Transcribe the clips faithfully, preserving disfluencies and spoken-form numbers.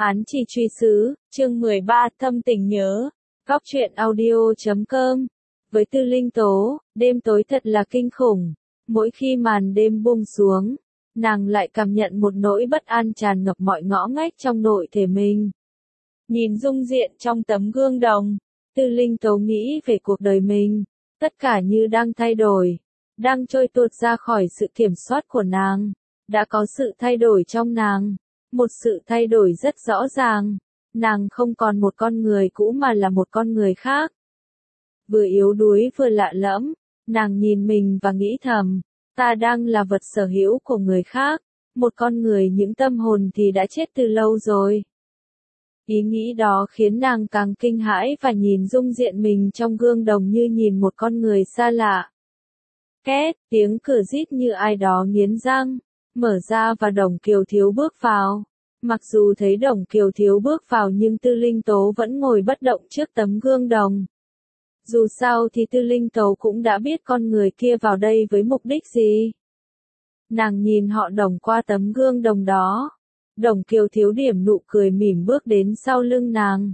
Án chỉ truy xứ, chương mười ba, thâm tình nhớ. Góc truyện audio chấm com. Với Tư Linh Tố, đêm tối thật là kinh khủng. Mỗi khi màn đêm buông xuống, nàng lại cảm nhận một nỗi bất an tràn ngập mọi ngõ ngách trong nội thể mình. Nhìn dung diện trong tấm gương đồng, Tư Linh Tố nghĩ về cuộc đời mình, tất cả như đang thay đổi, đang trôi tuột ra khỏi sự kiểm soát của nàng. Đã có sự thay đổi trong nàng, một sự thay đổi rất rõ ràng, nàng không còn một con người cũ mà là một con người khác. Vừa yếu đuối vừa lạ lẫm, nàng nhìn mình và nghĩ thầm, ta đang là vật sở hữu của người khác, một con người những tâm hồn thì đã chết từ lâu rồi. Ý nghĩ đó khiến nàng càng kinh hãi và nhìn dung diện mình trong gương đồng như nhìn một con người xa lạ. Két, tiếng cửa rít như ai đó nghiến răng, mở ra và Đồng Kiều Thiếu bước vào. Mặc dù thấy Đồng Kiều Thiếu bước vào nhưng Tư Linh Tố vẫn ngồi bất động trước tấm gương đồng. Dù sao thì Tư Linh Tố cũng đã biết con người kia vào đây với mục đích gì. Nàng nhìn họ Đồng qua tấm gương đồng đó. Đồng Kiều Thiếu điểm nụ cười mỉm bước đến sau lưng nàng.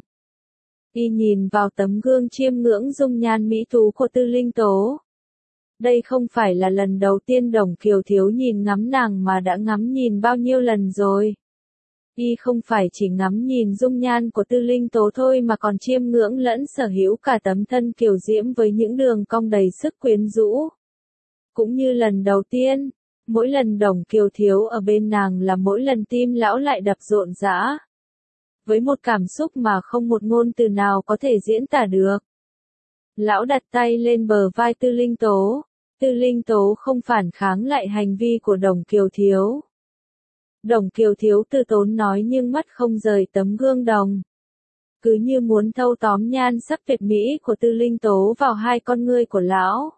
Y nhìn vào tấm gương chiêm ngưỡng dung nhan mỹ tú của Tư Linh Tố. Đây không phải là lần đầu tiên Đồng Kiều Thiếu nhìn ngắm nàng mà đã ngắm nhìn bao nhiêu lần rồi. Y không phải chỉ ngắm nhìn dung nhan của Tư Linh Tố thôi mà còn chiêm ngưỡng lẫn sở hữu cả tấm thân kiều diễm với những đường cong đầy sức quyến rũ. Cũng như lần đầu tiên, mỗi lần Đồng Kiều Thiếu ở bên nàng là mỗi lần tim lão lại đập rộn rã. Với một cảm xúc mà không một ngôn từ nào có thể diễn tả được. Lão đặt tay lên bờ vai Tư Linh Tố. Tư Linh Tố không phản kháng lại hành vi của Đồng Kiều Thiếu. Đồng Kiều Thiếu từ tốn nói nhưng mắt không rời tấm gương đồng. Cứ như muốn thâu tóm nhan sắc tuyệt mỹ của Tư Linh Tố vào hai con ngươi của lão.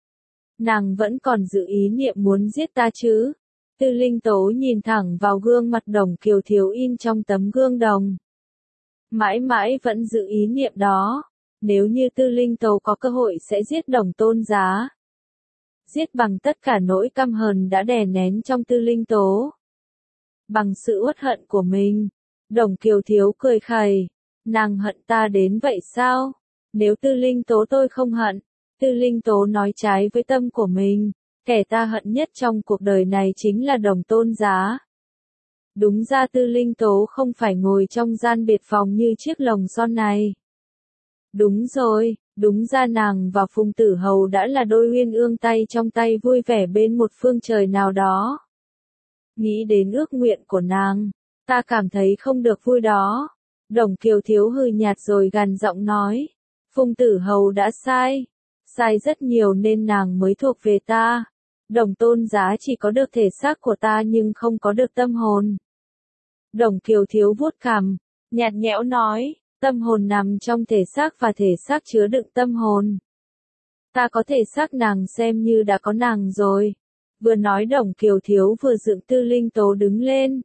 Nàng vẫn còn giữ ý niệm muốn giết ta chứ? Tư Linh Tố nhìn thẳng vào gương mặt Đồng Kiều Thiếu in trong tấm gương đồng. Mãi mãi vẫn giữ ý niệm đó. Nếu như Tư Linh Tố có cơ hội sẽ giết Đồng Tôn Giá. Giết bằng tất cả nỗi căm hờn đã đè nén trong Tư Linh Tố. Bằng sự uất hận của mình. Đồng Kiều Thiếu cười khẩy. Nàng hận ta đến vậy sao? Nếu Tư Linh Tố tôi không hận. Tư Linh Tố nói trái với tâm của mình. Kẻ ta hận nhất trong cuộc đời này chính là Đồng Tôn Giá. Đúng ra Tư Linh Tố không phải ngồi trong gian biệt phòng như chiếc lồng son này. Đúng rồi, đúng ra nàng và Phùng Tử Hầu đã là đôi uyên ương tay trong tay vui vẻ bên một phương trời nào đó. Nghĩ đến ước nguyện của nàng, ta cảm thấy không được vui đó. Đồng Kiều Thiếu hừ nhạt rồi gằn giọng nói, Phùng Tử Hầu đã sai, sai rất nhiều nên nàng mới thuộc về ta. Đồng Tôn Giá chỉ có được thể xác của ta nhưng không có được tâm hồn. Đồng Kiều Thiếu vuốt cằm, nhạt nhẽo nói, tâm hồn nằm trong thể xác và thể xác chứa đựng tâm hồn. Ta có thể xác nàng xem như đã có nàng rồi. Vừa nói Đồng Kiều Thiếu vừa dựng Tư Linh Tố đứng lên.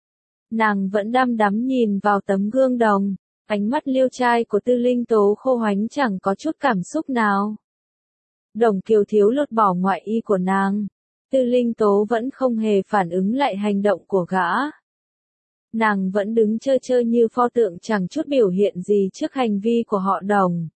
Nàng vẫn đăm đắm nhìn vào tấm gương đồng, ánh mắt liêu trai của Tư Linh Tố khô hoánh chẳng có chút cảm xúc nào. Đồng Kiều Thiếu lột bỏ ngoại y của nàng. Tư Linh Tố vẫn không hề phản ứng lại hành động của gã. Nàng vẫn đứng trơ trơ như pho tượng chẳng chút biểu hiện gì trước hành vi của họ Đồng.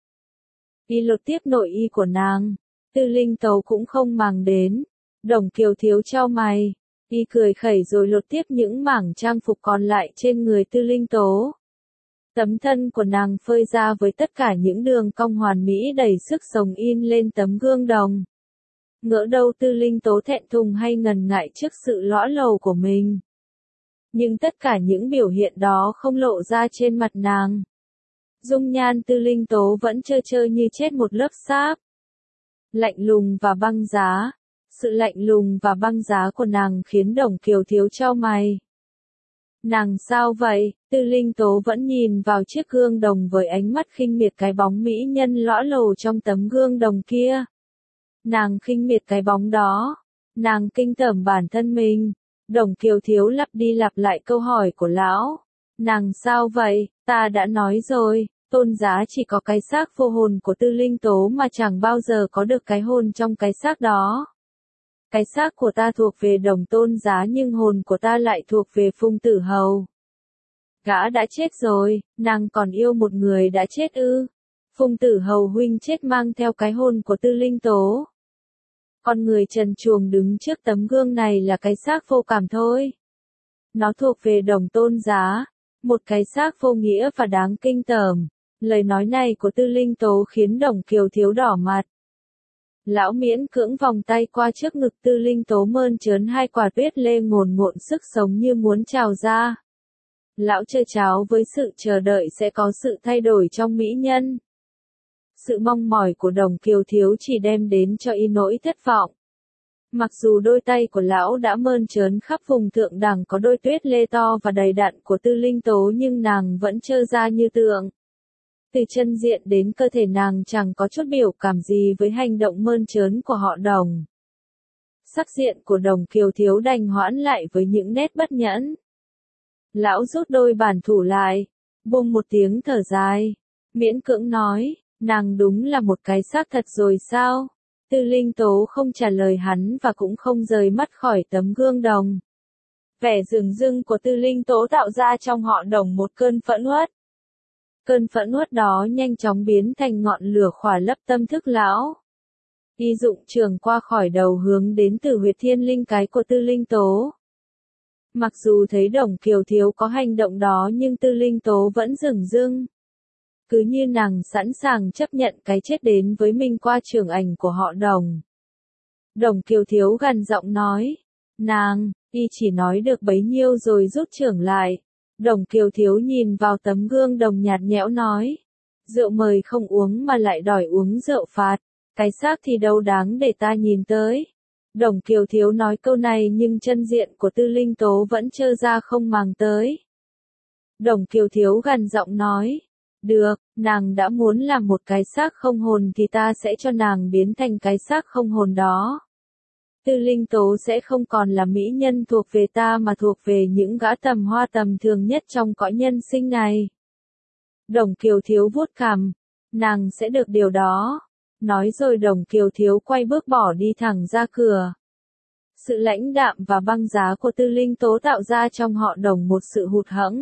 Y lột tiếp nội y của nàng. Tư Linh Tố cũng không màng đến. Đồng Kiều Thiếu chau mày. Y cười khẩy rồi lột tiếp những mảng trang phục còn lại trên người Tư Linh Tố. Tấm thân của nàng phơi ra với tất cả những đường cong hoàn mỹ đầy sức sống in lên tấm gương đồng. Ngỡ đâu Tư Linh Tố thẹn thùng hay ngần ngại trước sự lõa lồ của mình. Nhưng tất cả những biểu hiện đó không lộ ra trên mặt nàng. Dung nhan Tư Linh Tố vẫn trơ trơ như chết một lớp sáp. Lạnh lùng và băng giá. Sự lạnh lùng và băng giá của nàng khiến Đồng Kiều Thiếu chau mày. Nàng sao vậy? Tư Linh Tố vẫn nhìn vào chiếc gương đồng với ánh mắt khinh miệt cái bóng mỹ nhân lõa lồ trong tấm gương đồng kia. Nàng khinh miệt cái bóng đó. Nàng kinh tởm bản thân mình. Đồng Kiều Thiếu lặp đi lặp lại câu hỏi của lão. Nàng sao vậy? Ta đã nói rồi, Tôn Giá chỉ có cái xác vô hồn của Tư Linh Tố mà chẳng bao giờ có được cái hồn trong cái xác đó. Cái xác của ta thuộc về Đồng Tôn Giá nhưng hồn của ta lại thuộc về Phùng Tử Hầu. Gã đã chết rồi, nàng còn yêu một người đã chết ư? Phùng Tử Hầu huynh chết mang theo cái hồn của Tư Linh Tố. Con người trần truồng đứng trước tấm gương này là cái xác vô cảm thôi. Nó thuộc về Đồng Tôn Giá, một cái xác vô nghĩa và đáng kinh tởm. Lời nói này của Tư Linh Tố khiến Đồng Kiều Thiếu đỏ mặt. Lão miễn cưỡng vòng tay qua trước ngực Tư Linh Tố mơn trớn hai quả tuyết lê ngồn ngộn sức sống như muốn trào ra. Lão chơi cháo với sự chờ đợi sẽ có sự thay đổi trong mỹ nhân. Sự mong mỏi của Đồng Kiều Thiếu chỉ đem đến cho y nỗi thất vọng. Mặc dù đôi tay của lão đã mơn trớn khắp vùng thượng đẳng có đôi tuyết lê to và đầy đặn của Tư Linh Tố nhưng nàng vẫn trơ ra như tượng. Từ chân diện đến cơ thể nàng chẳng có chút biểu cảm gì với hành động mơn trớn của họ Đồng. Sắc diện của Đồng Kiều Thiếu đành hoãn lại với những nét bất nhẫn. Lão rút đôi bàn thủ lại, buông một tiếng thở dài, miễn cưỡng nói, nàng đúng là một cái xác thật rồi sao? Tư Linh Tố không trả lời hắn và cũng không rời mắt khỏi tấm gương đồng. Vẻ dửng dưng của Tư Linh Tố tạo ra trong họ Đồng một cơn phẫn uất. Cơn phẫn uất đó nhanh chóng biến thành ngọn lửa khỏa lấp tâm thức lão. Y dụng trường qua khỏi đầu hướng đến từ huyệt thiên linh cái của Tư Linh Tố. Mặc dù thấy Đồng Kiều Thiếu có hành động đó nhưng Tư Linh Tố vẫn dửng dưng. Cứ như nàng sẵn sàng chấp nhận cái chết đến với mình qua trường ảnh của họ Đồng. Đồng Kiều Thiếu gằn giọng nói. Nàng, y chỉ nói được bấy nhiêu rồi rút trưởng lại. Đồng Kiều Thiếu nhìn vào tấm gương đồng nhạt nhẽo nói. Rượu mời không uống mà lại đòi uống rượu phạt. Cái xác thì đâu đáng để ta nhìn tới. Đồng Kiều Thiếu nói câu này nhưng chân diện của Tư Linh Tố vẫn trơ ra không màng tới. Đồng Kiều Thiếu gằn giọng nói. Được, nàng đã muốn làm một cái xác không hồn thì ta sẽ cho nàng biến thành cái xác không hồn đó. Tư Linh Tố sẽ không còn là mỹ nhân thuộc về ta mà thuộc về những gã tầm hoa tầm thường nhất trong cõi nhân sinh này. Đồng Kiều Thiếu vuốt cằm. Nàng sẽ được điều đó. Nói rồi Đồng Kiều Thiếu quay bước bỏ đi thẳng ra cửa. Sự lãnh đạm và băng giá của Tư Linh Tố tạo ra trong họ Đồng một sự hụt hẫng.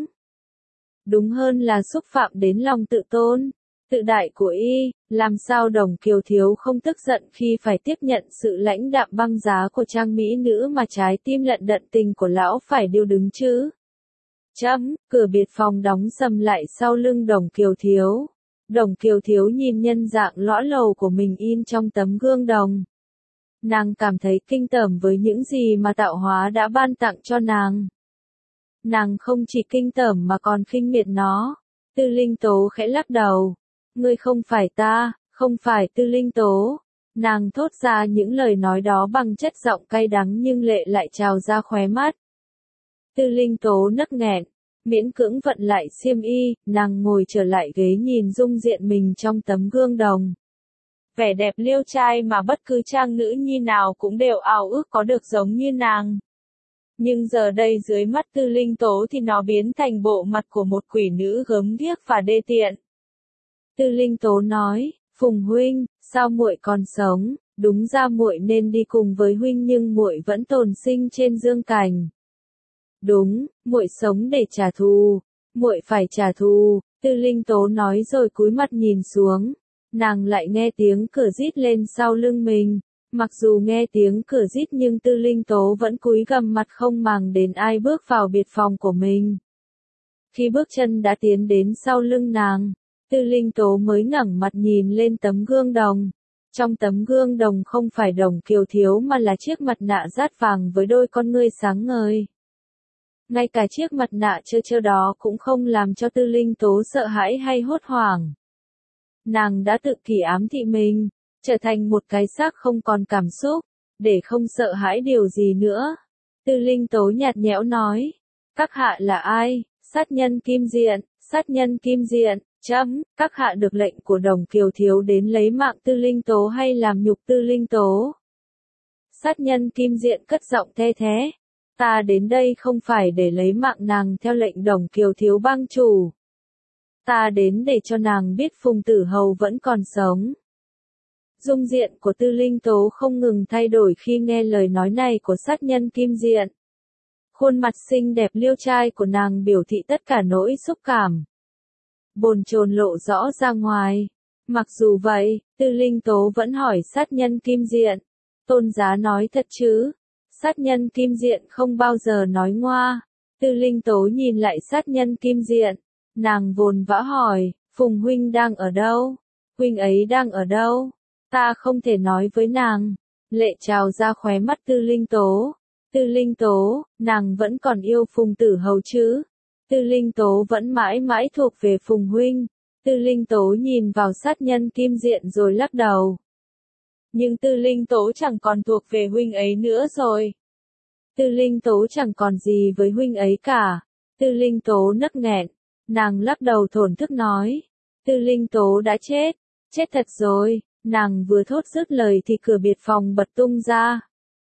Đúng hơn là xúc phạm đến lòng tự tôn, tự đại của y, làm sao Đồng Kiều Thiếu không tức giận khi phải tiếp nhận sự lãnh đạm băng giá của trang mỹ nữ mà trái tim lận đận tình của lão phải điêu đứng chứ. Chấm, cửa biệt phòng đóng sầm lại sau lưng Đồng Kiều Thiếu. Đồng Kiều Thiếu nhìn nhân dạng lõa lồ của mình in trong tấm gương đồng. Nàng cảm thấy kinh tởm với những gì mà tạo hóa đã ban tặng cho nàng. Nàng không chỉ kinh tởm mà còn khinh miệt nó. Tư Linh Tố khẽ lắc đầu. Ngươi không phải ta, không phải Tư Linh Tố. Nàng thốt ra những lời nói đó bằng chất giọng cay đắng nhưng lệ lại trào ra khóe mắt. Tư Linh Tố nấc nghẹn, miễn cưỡng vận lại xiêm y, nàng ngồi trở lại ghế nhìn dung diện mình trong tấm gương đồng. Vẻ đẹp liêu trai mà bất cứ trang nữ nhi nào cũng đều ao ước có được giống như nàng. Nhưng giờ đây dưới mắt Tư Linh Tố thì nó biến thành bộ mặt của một quỷ nữ gớm ghiếc và đê tiện. Tư Linh Tố nói, Phùng huynh, sao muội còn sống? Đúng ra muội nên đi cùng với huynh nhưng muội vẫn tồn sinh trên dương cành. Đúng, muội sống để trả thù, muội phải trả thù. Tư Linh Tố nói rồi cúi mặt nhìn xuống. Nàng lại nghe tiếng cửa rít lên sau lưng mình. Mặc dù nghe tiếng cửa rít nhưng Tư Linh Tố vẫn cúi gằm mặt không màng đến ai bước vào biệt phòng của mình. Khi bước chân đã tiến đến sau lưng nàng, Tư Linh Tố mới ngẩng mặt nhìn lên tấm gương đồng. Trong tấm gương đồng không phải Đồng Kiều Thiếu mà là chiếc mặt nạ dát vàng với đôi con ngươi sáng ngời. Ngay cả chiếc mặt nạ trơ trơ đó cũng không làm cho Tư Linh Tố sợ hãi hay hốt hoảng. Nàng đã tự kỷ ám thị mình, trở thành một cái xác không còn cảm xúc, để không sợ hãi điều gì nữa. Tư Linh Tố nhạt nhẽo nói, các hạ là ai? Sát nhân Kim Diện, sát nhân Kim Diện, chấm, các hạ được lệnh của Đồng Kiều Thiếu đến lấy mạng Tư Linh Tố hay làm nhục Tư Linh Tố? Sát nhân Kim Diện cất giọng the thế, ta đến đây không phải để lấy mạng nàng theo lệnh Đồng Kiều Thiếu bang chủ. Ta đến để cho nàng biết Phùng Tử Hầu vẫn còn sống. Dung diện của Tư Linh Tố không ngừng thay đổi khi nghe lời nói này của sát nhân Kim Diện. Khuôn mặt xinh đẹp liêu trai của nàng biểu thị tất cả nỗi xúc cảm. Bồn chồn lộ rõ ra ngoài. Mặc dù vậy, Tư Linh Tố vẫn hỏi sát nhân Kim Diện. Tôn giá nói thật chứ? Sát nhân Kim Diện không bao giờ nói ngoa. Tư Linh Tố nhìn lại sát nhân Kim Diện. Nàng vồn vã hỏi, Phùng huynh đang ở đâu? Huynh ấy đang ở đâu? Ta không thể nói với nàng. Lệ trào ra khóe mắt Tư Linh Tố. Tư Linh Tố, nàng vẫn còn yêu Phùng Tử Hầu chứ? Tư Linh Tố vẫn mãi mãi thuộc về Phùng huynh. Tư Linh Tố nhìn vào sát nhân Kim Diện rồi lắc đầu. Nhưng Tư Linh Tố chẳng còn thuộc về huynh ấy nữa rồi. Tư Linh Tố chẳng còn gì với huynh ấy cả. Tư Linh Tố nấc nghẹn. Nàng lắc đầu thổn thức nói. Tư Linh Tố đã chết. Chết thật rồi. Nàng vừa thốt dứt lời thì cửa biệt phòng bật tung ra.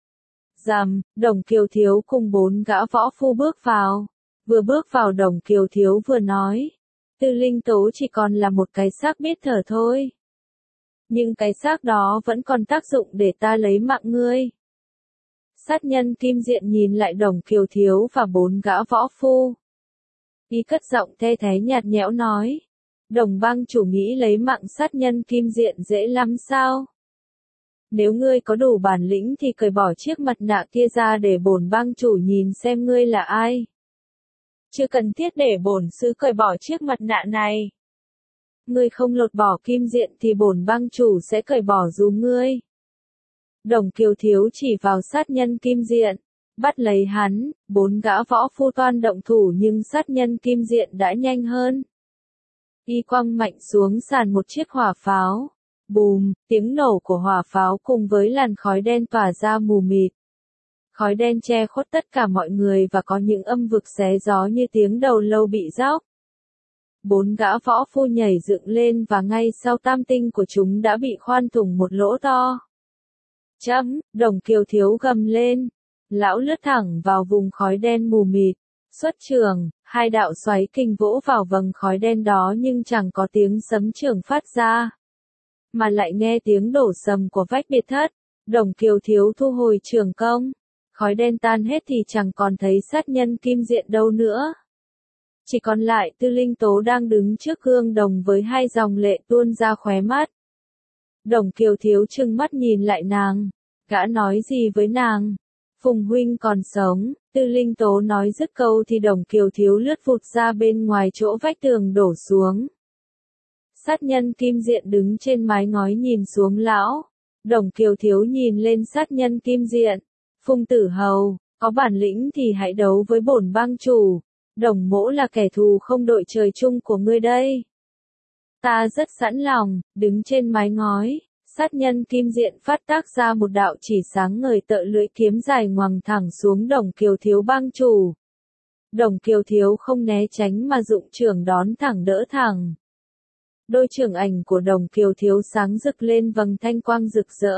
Rầm, Đồng Kiều Thiếu cùng bốn gã võ phu bước vào. Vừa bước vào Đồng Kiều Thiếu vừa nói. Tư Linh Tố chỉ còn là một cái xác biết thở thôi. Nhưng cái xác đó vẫn còn tác dụng để ta lấy mạng ngươi. Sát nhân Kim Diện nhìn lại Đồng Kiều Thiếu và bốn gã võ phu. Y cất giọng the thế nhạt nhẽo nói. Đồng bang chủ nghĩ lấy mạng sát nhân Kim Diện dễ lắm sao? Nếu ngươi có đủ bản lĩnh thì cởi bỏ chiếc mặt nạ kia ra để bổn bang chủ nhìn xem ngươi là ai. Chưa cần thiết để bổn sứ cởi bỏ chiếc mặt nạ này. Ngươi không lột bỏ Kim Diện thì bổn bang chủ sẽ cởi bỏ giùm ngươi. Đồng Kiều Thiếu chỉ vào sát nhân Kim Diện, bắt lấy hắn, bốn gã võ phu toan động thủ nhưng sát nhân Kim Diện đã nhanh hơn. Y quăng mạnh xuống sàn một chiếc hỏa pháo. Bùm, tiếng nổ của hỏa pháo cùng với làn khói đen tỏa ra mù mịt. Khói đen che khuất tất cả mọi người và có những âm vực xé gió như tiếng đầu lâu bị róc. Bốn gã võ phu nhảy dựng lên và ngay sau tam tinh của chúng đã bị khoan thủng một lỗ to. Chấm, Đồng Kiều Thiếu gầm lên. Lão lướt thẳng vào vùng khói đen mù mịt. Xuất trường, hai đạo xoáy kình vỗ vào vầng khói đen đó nhưng chẳng có tiếng sấm trường phát ra. Mà lại nghe tiếng đổ sầm của vách biệt thất. Đồng Kiều Thiếu thu hồi trường công. Khói đen tan hết thì chẳng còn thấy sát nhân Kim Diện đâu nữa. Chỉ còn lại Tư Linh Tố đang đứng trước gương đồng với hai dòng lệ tuôn ra khóe mắt. Đồng Kiều Thiếu trừng mắt nhìn lại nàng. Gã nói gì với nàng? Phùng huynh còn sống. Tư Linh Tố nói dứt câu thì Đồng Kiều Thiếu lướt vụt ra bên ngoài chỗ vách tường đổ xuống. Sát nhân Kim Diện đứng trên mái ngói nhìn xuống lão. Đồng Kiều Thiếu nhìn lên sát nhân Kim Diện. Phùng Tử Hầu, có bản lĩnh thì hãy đấu với bổn bang chủ. Đồng mỗ là kẻ thù không đội trời chung của ngươi đây. Ta rất sẵn lòng, đứng trên mái ngói. Sát nhân Kim Diện phát tác ra một đạo chỉ sáng ngời tợ lưỡi kiếm dài ngoằng thẳng xuống Đồng Kiều Thiếu bang chủ. Đồng Kiều Thiếu không né tránh mà dụng chưởng đón thẳng đỡ thẳng. Đôi chưởng ảnh của Đồng Kiều Thiếu sáng rực lên vầng thanh quang rực rỡ.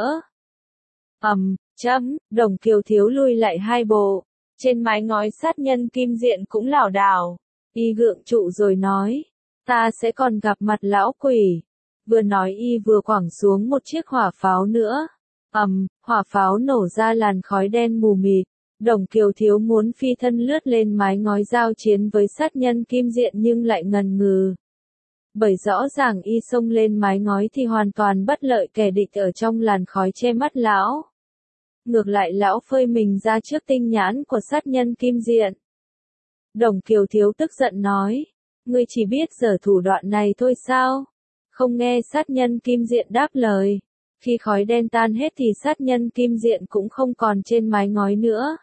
Ầm, um, chấm, Đồng Kiều Thiếu lui lại hai bộ. Trên mái ngói sát nhân Kim Diện cũng lảo đảo. Y gượng trụ rồi nói, ta sẽ còn gặp mặt lão quỷ. Vừa nói y vừa quẳng xuống một chiếc hỏa pháo nữa. Ầm, um, hỏa pháo nổ ra làn khói đen mù mịt. Đồng Kiều Thiếu muốn phi thân lướt lên mái ngói giao chiến với sát nhân Kim Diện nhưng lại ngần ngừ. Bởi rõ ràng y xông lên mái ngói thì hoàn toàn bất lợi kẻ địch ở trong làn khói che mắt lão. Ngược lại lão phơi mình ra trước tinh nhãn của sát nhân Kim Diện. Đồng Kiều Thiếu tức giận nói, ngươi chỉ biết giở thủ đoạn này thôi sao? Không nghe sát nhân Kim Diện đáp lời. Khi khói đen tan hết thì sát nhân Kim Diện cũng không còn trên mái ngói nữa.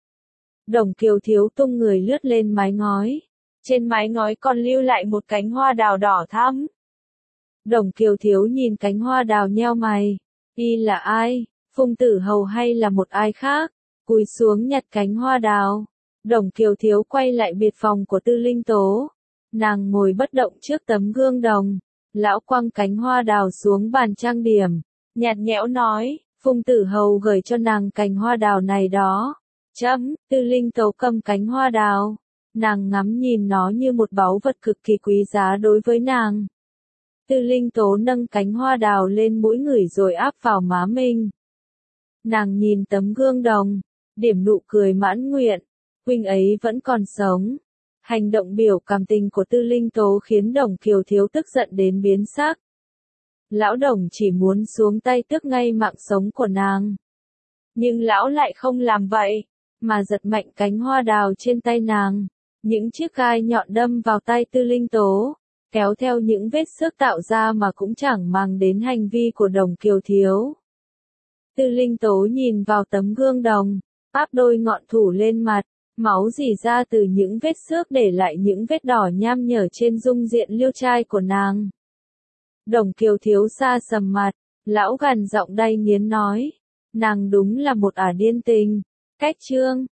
Đồng Kiều Thiếu tung người lướt lên mái ngói. Trên mái ngói còn lưu lại một cánh hoa đào đỏ thắm. Đồng Kiều Thiếu nhìn cánh hoa đào nheo mày. Y là ai? Phùng Tử Hầu hay là một ai khác? Cúi xuống nhặt cánh hoa đào. Đồng Kiều Thiếu quay lại biệt phòng của Tư Linh Tố. Nàng ngồi bất động trước tấm gương đồng. Lão quăng cánh hoa đào xuống bàn trang điểm. Nhạt nhẽo nói, Phùng Tử Hầu gửi cho nàng cành hoa đào này đó. Chấm, Tư Linh Tố cầm cánh hoa đào. Nàng ngắm nhìn nó như một báu vật cực kỳ quý giá đối với nàng. Tư Linh Tố nâng cánh hoa đào lên mũi người rồi áp vào má mình. Nàng nhìn tấm gương đồng, điểm nụ cười mãn nguyện. huynh ấy vẫn còn sống. Hành động biểu cảm tình của Tư Linh Tố khiến Đồng Kiều Thiếu tức giận đến biến sắc. Lão Đồng chỉ muốn xuống tay tước ngay mạng sống của nàng. Nhưng lão lại không làm vậy, mà giật mạnh cánh hoa đào trên tay nàng. Những chiếc gai nhọn đâm vào tay Tư Linh Tố, kéo theo những vết xước tạo ra mà cũng chẳng mang đến hành vi của Đồng Kiều Thiếu. Tư Linh Tố nhìn vào tấm gương đồng, áp đôi ngọn thủ lên mặt, máu rỉ ra từ những vết xước để lại những vết đỏ nham nhở trên dung diện liêu trai của nàng. Đồng Kiều Thiếu xa sầm mặt, lão gằn giọng đay nghiến nói, nàng đúng là một ả điên tình. Cách chương